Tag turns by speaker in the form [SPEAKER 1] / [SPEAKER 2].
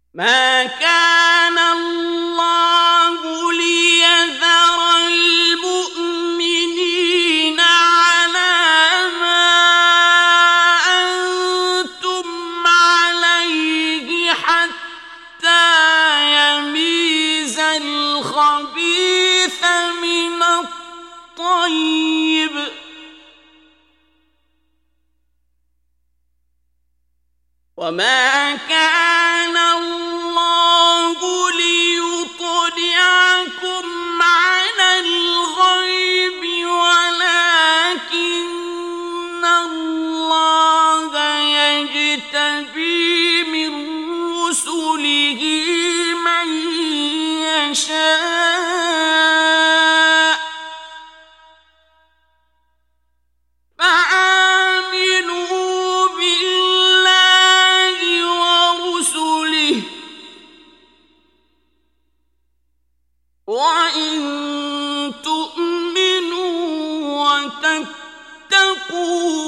[SPEAKER 1] ما كان الله ليذر المؤمنين على ما أنتم عليه حتى يميز الخبيث من الطيب، وما كان الله ليطلعكم على الغيب ولكن الله يجتبي من رسله من يشاء، فآمنوا بالله ورسله، وإن تؤمنوا وتتقوا